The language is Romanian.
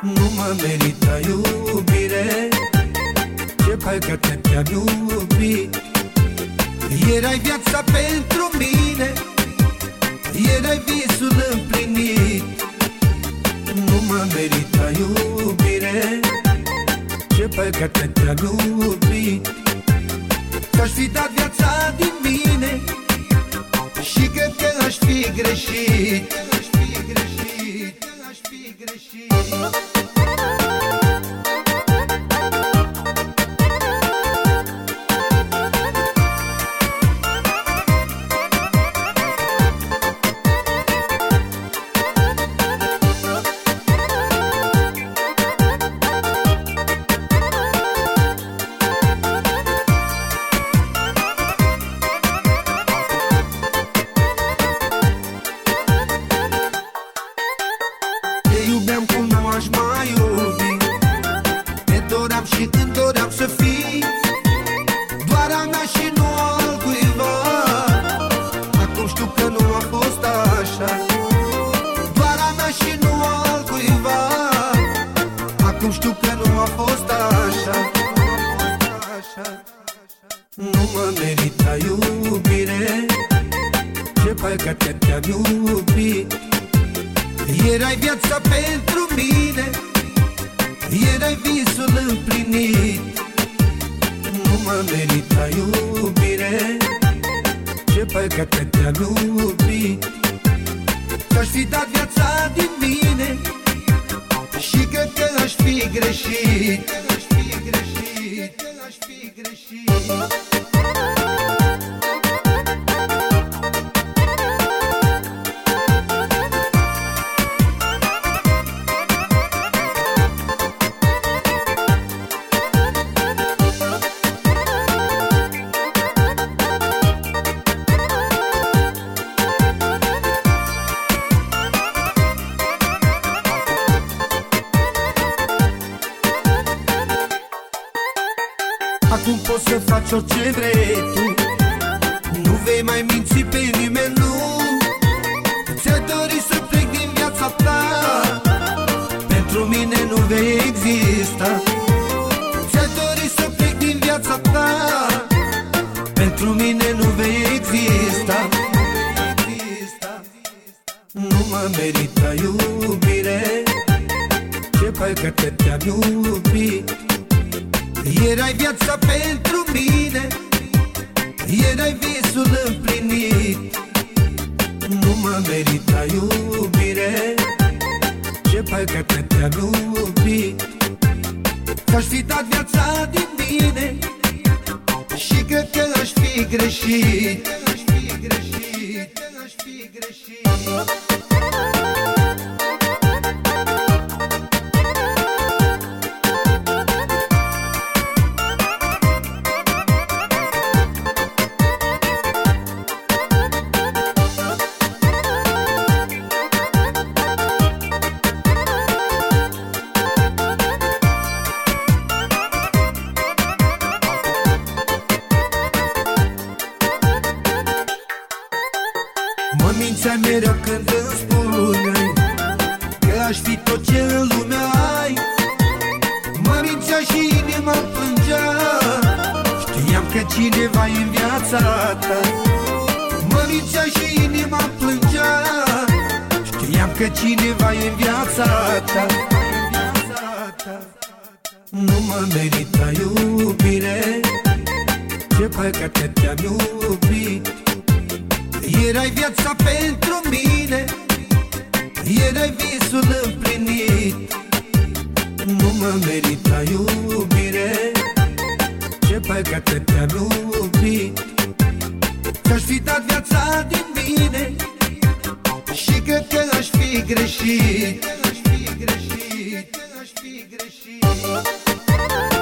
Nu mă merită iubire, ce păcate te-am iubit. Erai viața pentru mine, erai visul împlinit. Nu mă merită iubire, ce păcate te-am iubit. Ți-aș fi dat viața din mine și cred că aș fi greșit. Și când doream să fii doar a mea și nu al cuiva, acum știu că nu a fost așa. Doar a mea și nu al cuiva, acum știu că nu a fost așa. Nu mă merită iubire, ce păcate te-am iubit. Erai viața pentru mine, erai visul împlinit. Nu mă merită iubire, ce păcate te-am iubit. Ți-aș fi dat viața din mine și cred că aș fi greșit. Acum poți să faci orice vrei tu, nu vei mai minți pe nimeni, nu. Ți-ai dorit să plec din viața ta, pentru mine nu vei exista. Ți-ai dorit să plec din viața ta, pentru mine nu vei exista. Nu mă merită iubire, ce păcate te-am iubit. Erai viața pentru mine, erai visul împlinit. Nu mă merită iubire, ce păcate te-am iubit. Ți-aș fi dat viața din mine și cred că aș fi greșit. Mă mințeai mereu când îmi spuneai că aș fi tot ce în lume ai. Mă mințea și inima plângea, știam că cineva e în viața ta. Mă mințea și inima plângea, știam că cineva e în viața ta. Nu mă merită iubire, ce păcate te-am iubit. Erai viața pentru mine, erai visul împlinit. Nu mă merită iubire, ce păcate te-am iubit. Ți-aș fi dat viața din mine și cred că aș fi greșit.